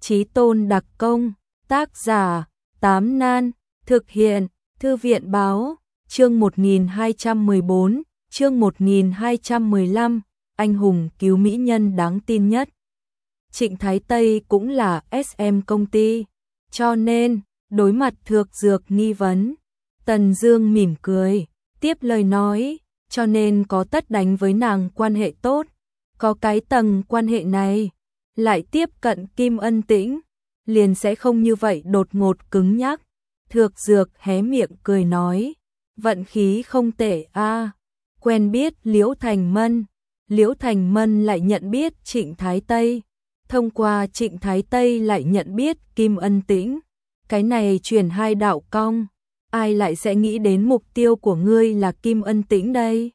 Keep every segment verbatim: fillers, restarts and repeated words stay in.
Chí Tôn đặc công, tác giả, Tám Nan, thực hiện, Thư viện báo, chương một nghìn hai trăm mười bốn, chương một nghìn hai trăm mười lăm, anh hùng cứu mỹ nhân đáng tin nhất. Trịnh Thái Tây cũng là ét em công ty, cho nên, đối mặt Thược Dược nghi vấn, Tần Dương mỉm cười, tiếp lời nói, cho nên có tất đánh với nàng quan hệ tốt, có cái tầng quan hệ này, lại tiếp cận Kim Ân Tĩnh, liền sẽ không như vậy đột ngột cứng nhắc. Thược Dược hé miệng cười nói, vận khí không tệ a, quen biết Liễu Thành Mân, Liễu Thành Mân lại nhận biết Trịnh Thái Tây, thông qua Trịnh Thái Tây lại nhận biết Kim Ân Tĩnh, cái này truyền hai đạo cong, ai lại sẽ nghĩ đến mục tiêu của ngươi là Kim Ân Tĩnh đây?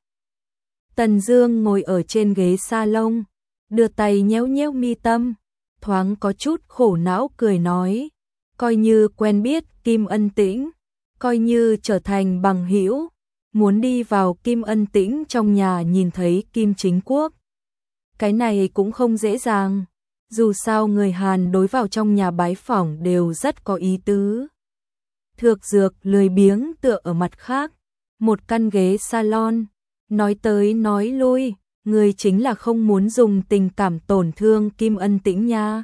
Tần Dương ngồi ở trên ghế salon, đưa tay nhéo nhéo mi tâm, thoáng có chút khổ não cười nói, coi như quen biết Kim Ân Tĩnh, coi như trở thành bằng hữu, muốn đi vào Kim Ân Tĩnh trong nhà nhìn thấy Kim Chính Quốc. Cái này cũng không dễ dàng, dù sao người Hàn đối vào trong nhà bái phỏng đều rất có ý tứ. Thược Dược lười biếng tựa ở mặt khác, một căn ghế salon, nói tới nói lui, người chính là không muốn dùng tình cảm tổn thương Kim Ân Tĩnh nha.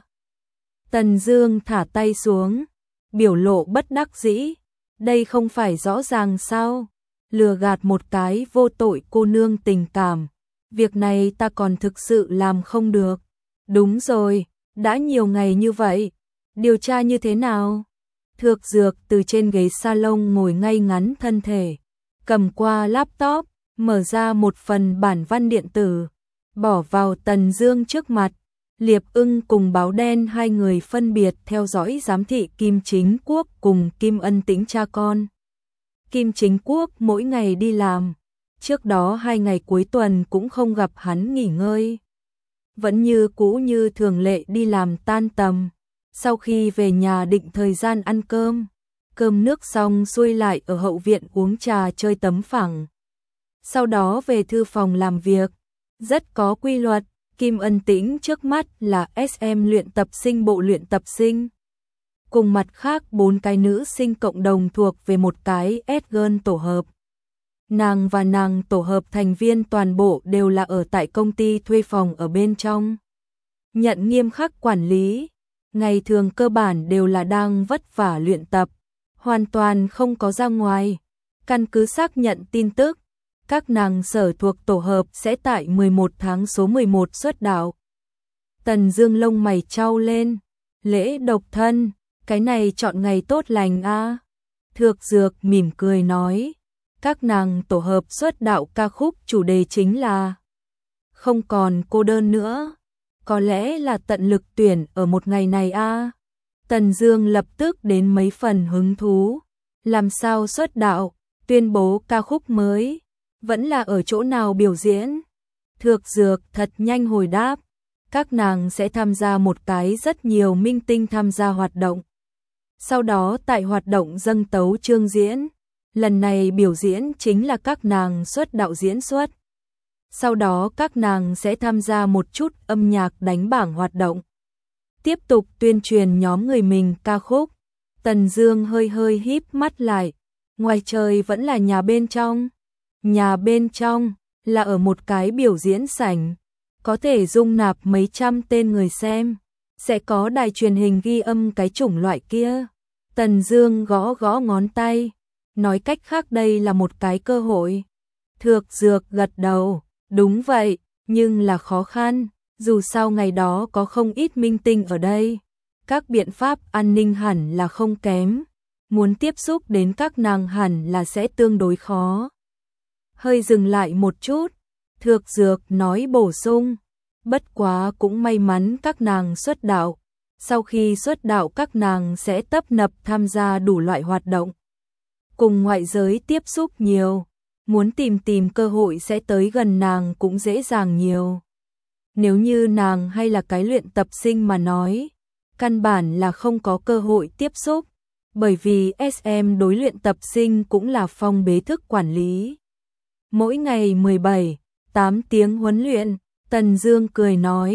Tần Dương thả tay xuống, biểu lộ bất đắc dĩ, đây không phải rõ ràng sao, lừa gạt một cái vô tội cô nương tình cảm, việc này ta còn thực sự làm không được. Đúng rồi, đã nhiều ngày như vậy, điều tra như thế nào? Thược Dược từ trên ghế salon ngồi ngay ngắn thân thể, cầm qua laptop, mở ra một phần bản văn điện tử, bỏ vào Tần Dương trước mặt. Liệp Ưng cùng Báo Đen hai người phân biệt theo dõi giám thị Kim Chính Quốc cùng Kim Ân Tĩnh cha con. Kim Chính Quốc mỗi ngày đi làm, trước đó hai ngày cuối tuần cũng không gặp hắn nghỉ ngơi. Vẫn như cũ như thường lệ đi làm tan tầm, sau khi về nhà định thời gian ăn cơm, cơm nước xong xuôi lại ở hậu viện uống trà chơi tấm phẳng. Sau đó về thư phòng làm việc, rất có quy luật. Kim Ân Tĩnh trước mắt là ét em luyện tập sinh bộ luyện tập sinh. Cùng mặt khác bốn cái nữ sinh cộng đồng thuộc về một cái S-Girl tổ hợp. Nàng và nàng tổ hợp thành viên toàn bộ đều là ở tại công ty thuê phòng ở bên trong. Nhận nghiêm khắc quản lý, ngày thường cơ bản đều là đang vất vả luyện tập, hoàn toàn không có ra ngoài. Căn cứ xác nhận tin tức, các nàng sở thuộc tổ hợp sẽ tại mười một tháng số mười một xuất đạo. Tần Dương lông mày chau lên, lễ độc thân, cái này chọn ngày tốt lành a. Thược Dược mỉm cười nói, các nàng tổ hợp xuất đạo ca khúc chủ đề chính là không còn cô đơn nữa, có lẽ là tận lực tuyển ở một ngày này a. Tần Dương lập tức đến mấy phần hứng thú, làm sao xuất đạo, tuyên bố ca khúc mới, vẫn là ở chỗ nào biểu diễn? Thược Dược thật nhanh hồi đáp, các nàng sẽ tham gia một cái rất nhiều minh tinh tham gia hoạt động. Sau đó tại hoạt động dâng tấu chương diễn, lần này biểu diễn chính là các nàng xuất đạo diễn xuất. Sau đó các nàng sẽ tham gia một chút âm nhạc đánh bảng hoạt động. Tiếp tục tuyên truyền nhóm người mình ca khúc. Tần Dương hơi hơi híp mắt lại, ngoài trời vẫn là nhà bên trong. Nhà bên trong là ở một cái biểu diễn sảnh, có thể dung nạp mấy trăm tên người xem, sẽ có đài truyền hình ghi âm cái chủng loại kia. Tần Dương gõ gõ ngón tay, nói cách khác đây là một cái cơ hội. Thược Dược gật đầu, đúng vậy, nhưng là khó khăn, dù sao ngày đó có không ít minh tinh ở đây, các biện pháp an ninh hẳn là không kém, muốn tiếp xúc đến các nàng hẳn là sẽ tương đối khó. Hơi dừng lại một chút, Thược Dược nói bổ sung, bất quá cũng may mắn các nàng xuất đạo, sau khi xuất đạo các nàng sẽ tấp nập tham gia đủ loại hoạt động, cùng ngoại giới tiếp xúc nhiều, muốn tìm tìm cơ hội sẽ tới gần nàng cũng dễ dàng nhiều. Nếu như nàng hay là cái luyện tập sinh mà nói, căn bản là không có cơ hội tiếp xúc, bởi vì ét em đối luyện tập sinh cũng là phong bế thức quản lý. Mỗi ngày mười bảy, tám tiếng huấn luyện, Tần Dương cười nói,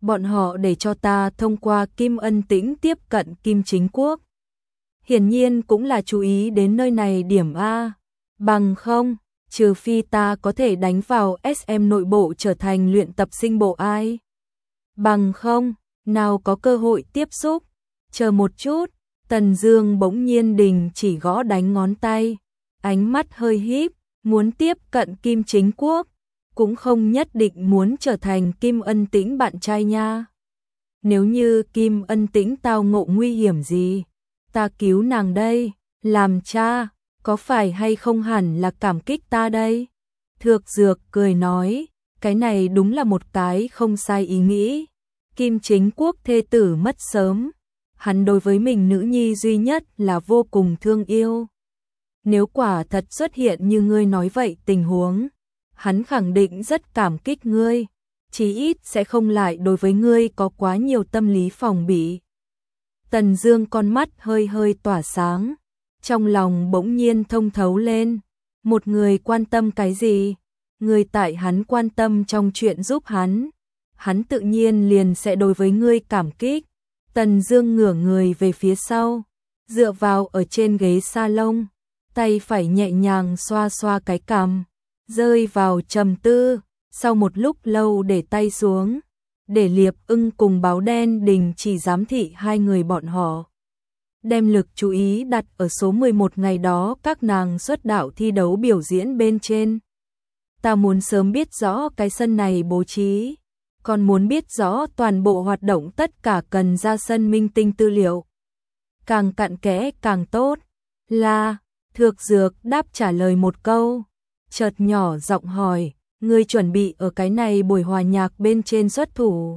bọn họ để cho ta thông qua Kim Ân Tĩnh tiếp cận Kim Chính Quốc. Hiển nhiên cũng là chú ý đến nơi này điểm A. Bằng không, trừ phi ta có thể đánh vào ét em nội bộ trở thành luyện tập sinh bộ ai. Bằng không, nào có cơ hội tiếp xúc. Chờ một chút, Tần Dương bỗng nhiên đình chỉ gõ đánh ngón tay, ánh mắt hơi híp, muốn tiếp cận Kim Chính Quốc, cũng không nhất định muốn trở thành Kim Ân Tĩnh bạn trai nha. Nếu như Kim Ân Tĩnh tao ngộ nguy hiểm gì, ta cứu nàng đây, làm cha, có phải hay không hẳn là cảm kích ta đây? Thược Dược cười nói, cái này đúng là một cái không sai ý nghĩ. Kim Chính Quốc thê tử mất sớm, hắn đối với mình nữ nhi duy nhất là vô cùng thương yêu. Nếu quả thật xuất hiện như ngươi nói vậy tình huống, hắn khẳng định rất cảm kích ngươi, chí ít sẽ không lại đối với ngươi có quá nhiều tâm lý phòng bị. Tần Dương con mắt hơi hơi tỏa sáng, trong lòng bỗng nhiên thông thấu lên, một người quan tâm cái gì, người tại hắn quan tâm trong chuyện giúp hắn, hắn tự nhiên liền sẽ đối với ngươi cảm kích. Tần Dương ngửa người về phía sau, dựa vào ở trên ghế salon, tay phải nhẹ nhàng xoa xoa cái cằm, rơi vào trầm tư, sau một lúc lâu để tay xuống, để Liệp Ưng cùng Báo Đen đình chỉ giám thị hai người bọn họ. Đem lực chú ý đặt ở số mười một ngày đó các nàng xuất đạo thi đấu biểu diễn bên trên. Ta muốn sớm biết rõ cái sân này bố trí, còn muốn biết rõ toàn bộ hoạt động tất cả cần ra sân minh tinh tư liệu. Càng cặn kẽ càng tốt. Là, Thược Dược đáp trả lời một câu, chợt nhỏ giọng hỏi, ngươi chuẩn bị ở cái này buổi hòa nhạc bên trên xuất thủ?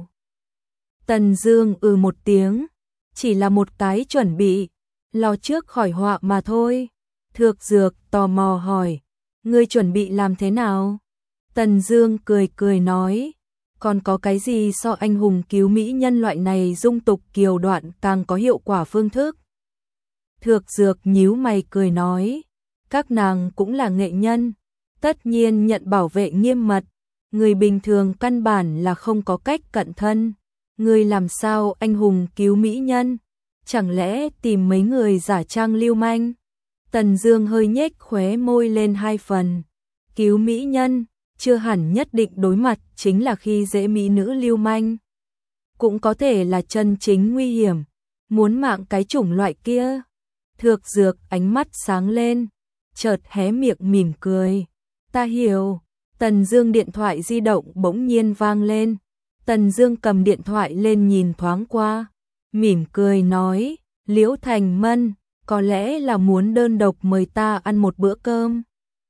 Tần Dương ừ một tiếng, chỉ là một cái chuẩn bị, lo trước khỏi họa mà thôi. Thược Dược tò mò hỏi, ngươi chuẩn bị làm thế nào? Tần Dương cười cười nói, còn có cái gì so anh hùng cứu mỹ nhân loại này dung tục kiều đoạn càng có hiệu quả phương thức? Thược Dược nhíu mày cười nói, các nàng cũng là nghệ nhân, tất nhiên nhận bảo vệ nghiêm mật, người bình thường căn bản là không có cách cận thân. Người làm sao anh hùng cứu mỹ nhân? Chẳng lẽ tìm mấy người giả trang lưu manh? Tần Dương hơi nhếch khóe môi lên hai phần. Cứu mỹ nhân, chưa hẳn nhất định đối mặt chính là khi dễ mỹ nữ lưu manh. Cũng có thể là chân chính nguy hiểm, muốn mạng cái chủng loại kia. Thược Dược ánh mắt sáng lên, chợt hé miệng mỉm cười. Ta hiểu. Tần Dương điện thoại di động bỗng nhiên vang lên. Tần Dương cầm điện thoại lên nhìn thoáng qua, mỉm cười nói, Liễu Thành Mân, có lẽ là muốn đơn độc mời ta ăn một bữa cơm.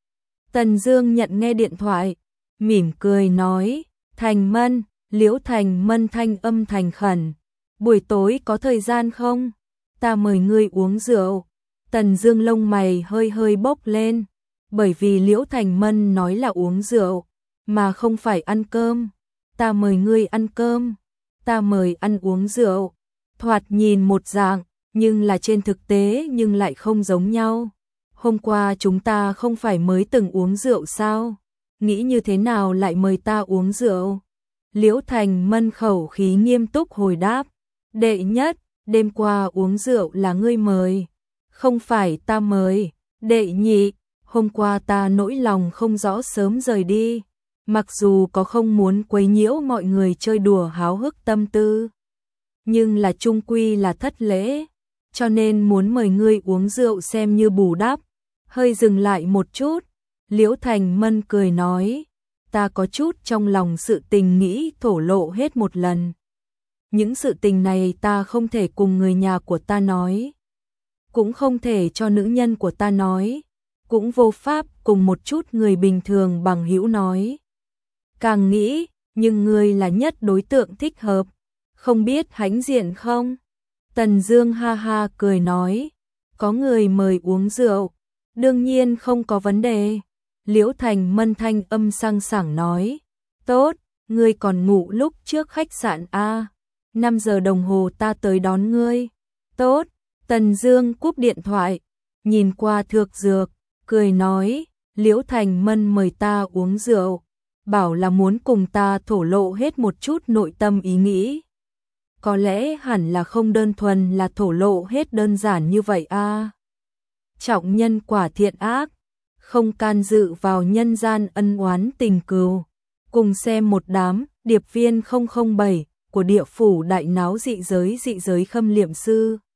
Tần Dương nhận nghe điện thoại, mỉm cười nói, Thành Mân, Liễu Thành Mân thanh âm thành khẩn, buổi tối có thời gian không? Ta mời ngươi uống rượu. Tần Dương lông mày hơi hơi bốc lên, bởi vì Liễu Thành Mân nói là uống rượu, mà không phải ăn cơm. Ta mời ngươi ăn cơm, ta mời ăn uống rượu, thoạt nhìn một dạng, nhưng là trên thực tế nhưng lại không giống nhau. Hôm qua chúng ta không phải mới từng uống rượu sao? Nghĩ như thế nào lại mời ta uống rượu? Liễu Thành Mân khẩu khí nghiêm túc hồi đáp, đệ nhất, đêm qua uống rượu là ngươi mời, không phải ta mời. Đệ nhị, hôm qua ta nỗi lòng không rõ sớm rời đi, mặc dù có không muốn quấy nhiễu mọi người chơi đùa háo hức tâm tư, nhưng là chung quy là thất lễ, cho nên muốn mời ngươi uống rượu xem như bù đắp. Hơi dừng lại một chút, Liễu Thành Mân cười nói, ta có chút trong lòng sự tình nghĩ thổ lộ hết một lần. Những sự tình này ta không thể cùng người nhà của ta nói, cũng không thể cho nữ nhân của ta nói, cũng vô pháp cùng một chút người bình thường bằng hữu nói. Càng nghĩ, nhưng ngươi là nhất đối tượng thích hợp, không biết hãnh diện không? Tần Dương ha ha cười nói, có người mời uống rượu, đương nhiên không có vấn đề. Liễu Thành Mân thanh âm sang sảng nói, tốt, ngươi còn ngủ lúc trước khách sạn a, năm giờ đồng hồ ta tới đón ngươi. Tốt. Tần Dương cúp điện thoại, nhìn qua Thược Dược, cười nói, Liễu Thành Mân mời ta uống rượu, bảo là muốn cùng ta thổ lộ hết một chút nội tâm ý nghĩ. Có lẽ hẳn là không đơn thuần là thổ lộ hết đơn giản như vậy a. Trọng nhân quả thiện ác, không can dự vào nhân gian ân oán tình cừu. Cùng xem một đám điệp viên không không bảy của địa phủ đại náo dị giới dị giới khâm liệm sư.